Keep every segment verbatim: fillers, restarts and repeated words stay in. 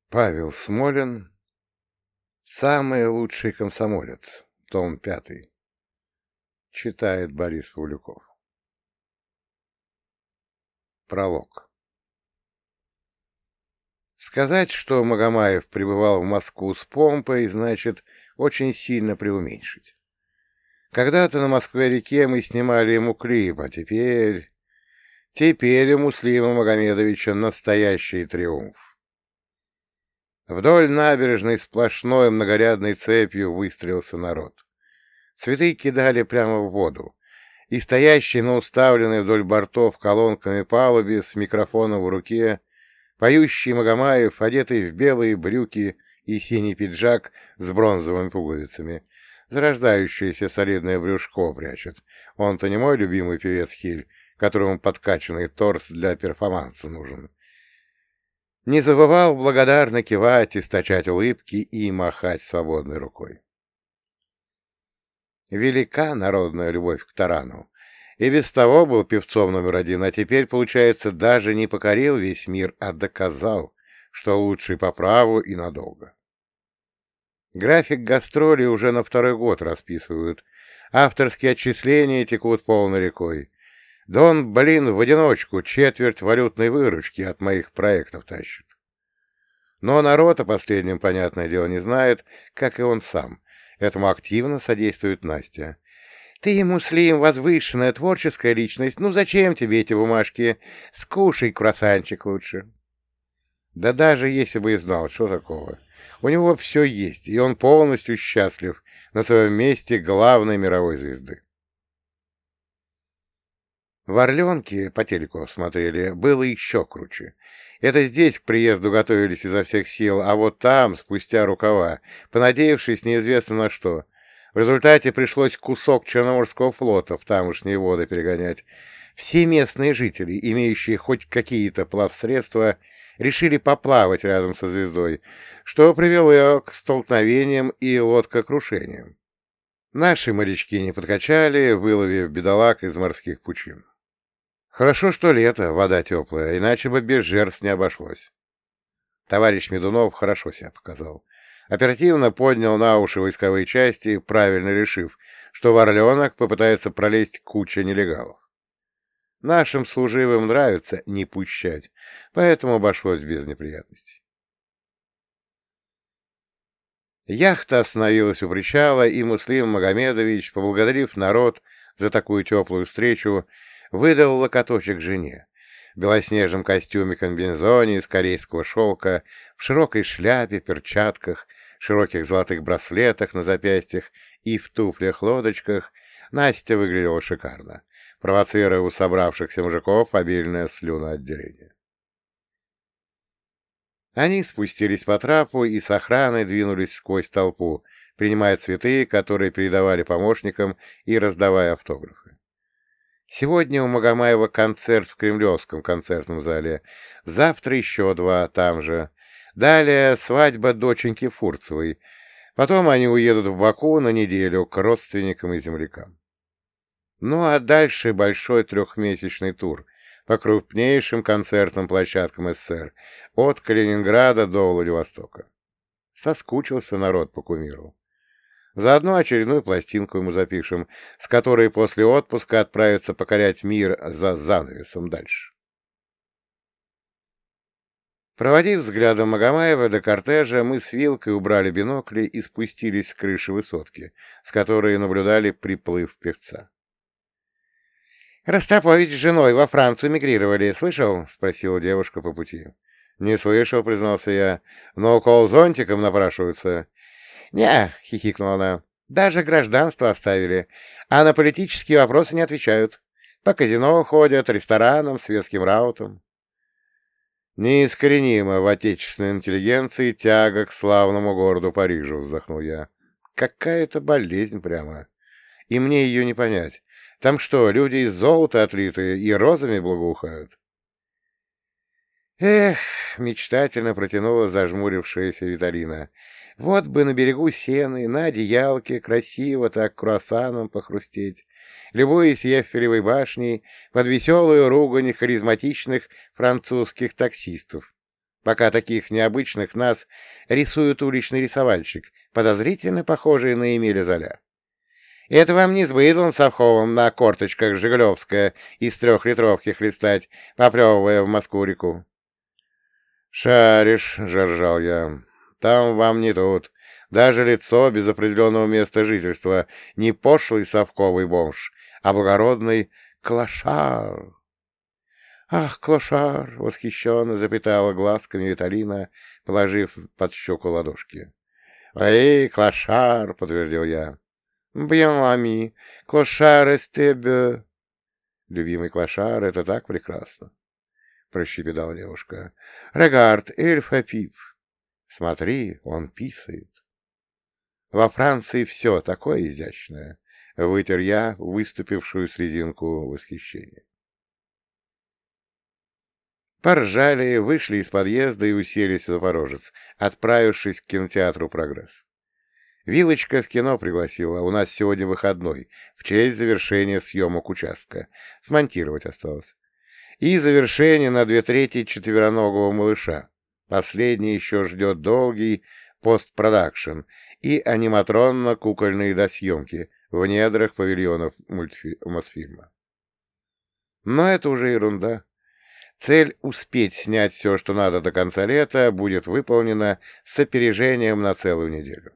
Павел Смолин. Самый лучший комсомолец. Том пятый. Читает Борис Павлюков. Пролог. Сказать, что Магомаев прибывал в Москву с помпой, значит очень сильно преуменьшить. Когда-то на Москве-реке мы снимали ему клип, а теперь... Теперь у Муслима Магомедовича настоящий триумф. Вдоль набережной сплошной многорядной цепью выстроился народ. Цветы кидали прямо в воду, и стоящий на уставленной вдоль бортов колонками палубе с микрофоном в руке, поющий Магомаев, одетый в белые брюки и синий пиджак с бронзовыми пуговицами, зарождающееся солидное брюшко прячет. Он-то не мой любимый певец Хиль, которому подкачанный торс для перформанса нужен. Не забывал благодарно кивать, источать улыбки и махать свободной рукой. Велика народная любовь к тарану. И без того был певцом номер один, а теперь, получается, даже не покорил весь мир, а доказал, что лучший по праву и надолго. График гастролей уже на второй год расписывают. Авторские отчисления текут полной рекой. Да он, блин, в одиночку четверть валютной выручки от моих проектов тащит. Но народ о последнем, понятное дело, не знает, как и он сам. Этому активно содействует Настя. «Ты, Муслим, возвышенная творческая личность, ну зачем тебе эти бумажки? Скушай круассанчик лучше». Да даже если бы и знал, что такого. У него все есть, и он полностью счастлив на своем месте главной мировой звезды. В Орленке, по телеку смотрели, было еще круче. Это здесь к приезду готовились изо всех сил, а вот там, спустя рукава, понадеявшись неизвестно на что. В результате пришлось кусок Черноморского флота в тамошние воды перегонять. Все местные жители, имеющие хоть какие-то плавсредства, решили поплавать рядом со звездой, что привело к столкновениям и лодкокрушениям. Наши морячки не подкачали, выловив бедолаг из морских пучин. Хорошо, что лето, вода теплая, иначе бы без жертв не обошлось. Товарищ Медунов хорошо себя показал. Оперативно поднял на уши войсковые части, правильно решив, что в Орленок попытается пролезть куча нелегалов. Нашим служивым нравится не пущать, поэтому обошлось без неприятностей. Яхта остановилась у причала, и Муслим Магомедович, поблагодарив народ за такую теплую встречу, выдал локоточек жене. В белоснежном костюме-комбинезоне из корейского шелка, в широкой шляпе, перчатках, широких золотых браслетах на запястьях и в туфлях-лодочках Настя выглядела шикарно, провоцируя у собравшихся мужиков обильное слюноотделение. Они спустились по трапу и с охраной двинулись сквозь толпу, принимая цветы, которые передавали помощникам, и раздавая автографы. Сегодня у Магомаева концерт в Кремлевском концертном зале, завтра еще два там же. Далее свадьба доченьки Фурцевой. Потом они уедут в Баку на неделю к родственникам и землякам. Ну а дальше большой трехмесячный тур по крупнейшим концертным площадкам СССР, от Калининграда до Владивостока. Соскучился народ по кумиру. Заодно очередную пластинку ему запишем, с которой после отпуска отправится покорять мир за занавесом дальше. Проводив взглядом Магомаева до кортежа, мы с Вилкой убрали бинокли и спустились с крыши высотки, с которой наблюдали приплыв певца. «Ростропович с женой во Францию мигрировали, слышал?» — спросила девушка по пути. «Не слышал», — признался я, — «но укол зонтиком напрашиваются». «Не», — хихикнула она, — «даже гражданство оставили, а на политические вопросы не отвечают. По казино ходят, ресторанам, светским раутам». «Неискоренимо в отечественной интеллигенции тяга к славному городу Парижу», — вздохнул я. «Какая-то болезнь прямо. И мне ее не понять. Там что, люди из золота отлитые и розами благоухают?» «Эх», — мечтательно протянула зажмурившаяся Виталина, — «вот бы на берегу Сены, на одеялке, красиво так круассаном похрустеть, любуясь Эйфелевой башней под веселую ругань харизматичных французских таксистов. пока таких необычных нас рисует уличный рисовальщик, подозрительно похожий на Эмиля Золя. Это вам не с быдлом совховым на корточках Жигулевская из трехлитровки хлестать, поплевывая в Москву-реку. «Шаришь», — жаржал я, — «там вам не тут. Даже лицо без определенного места жительства не пошлый совковый бомж, а благородный клошар». «Ах, клошар!» — восхищенно запятала глазками Виталина, положив под щеку ладошки. «Эй, клошар!» — подтвердил я. «Bien ami, клошар эстебе». «Любимый клошар — это так прекрасно!» — прощебетала девушка. «Регард, эльфа пип». «Смотри, он писает». «Во Франции все такое изящное», — вытер я выступившую слезинку восхищения. Поржали, вышли из подъезда и уселись в Запорожец, отправившись к кинотеатру «Прогресс». Вилочка в кино пригласила, у нас сегодня выходной, в честь завершения съемок участка. Смонтировать осталось. И завершение на две трети четвероногого малыша. Последний еще ждет долгий постпродакшн и аниматронно-кукольные досъемки в недрах павильонов мультфи... Мосфильма. Но это уже ерунда. Цель успеть снять все, что надо до конца лета, будет выполнена с опережением на целую неделю.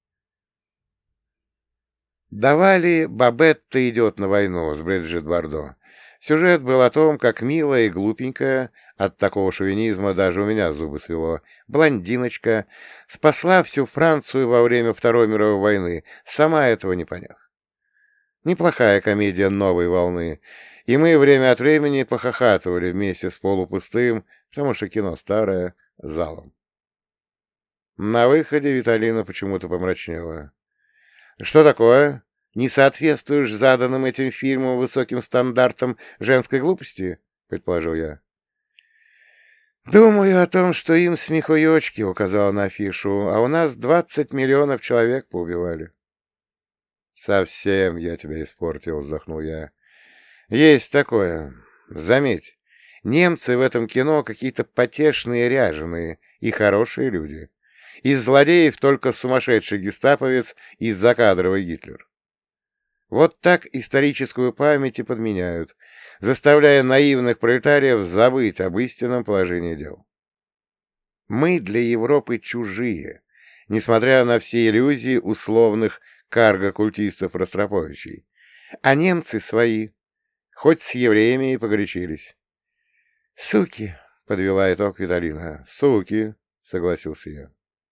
Давали «Бабетта идет на войну» с Бриджит Бардо. Сюжет был о том, как милая и глупенькая, от такого шовинизма даже у меня зубы свело, блондиночка спасла всю Францию во время Второй мировой войны, сама этого не поняв. Неплохая комедия новой волны, и мы время от времени похохатывали вместе с полупустым, потому что кино старое, залом. На выходе Виталина почему-то помрачнела. «Что такое? Не соответствуешь заданным этим фильмом высоким стандартам женской глупости?» — предположил я. «Думаю о том, что им смехуёчки», — указала на афишу, «а у нас двадцать миллионов человек поубивали». «Совсем я тебя испортил», — вздохнул я. «Есть такое. Заметь, немцы в этом кино какие-то потешные ряженые и хорошие люди. Из злодеев только сумасшедший гестаповец и закадровый Гитлер. Вот так историческую память и подменяют, заставляя наивных пролетариев забыть об истинном положении дел. Мы для Европы чужие, несмотря на все иллюзии условных карго-культистов-ростроповичей. А немцы свои, хоть с евреями и погорячились. «Суки!» — подвела итог Виталина. «Суки!» — согласился я.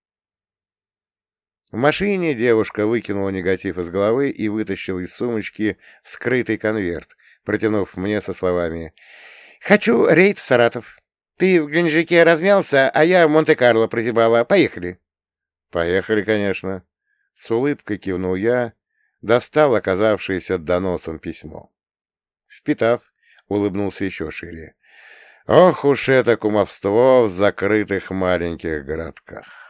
В машине девушка выкинула негатив из головы и вытащила из сумочки вскрытый конверт, протянув мне со словами: «Хочу рейд в Саратов. Ты в Геленджике размялся, а я в Монте-Карло прозябала. Поехали!» «Поехали, конечно!» С улыбкой кивнул я, достал оказавшееся доносом письмо. Впитав, улыбнулся еще шире. «Ох уж это кумовство в закрытых маленьких городках!»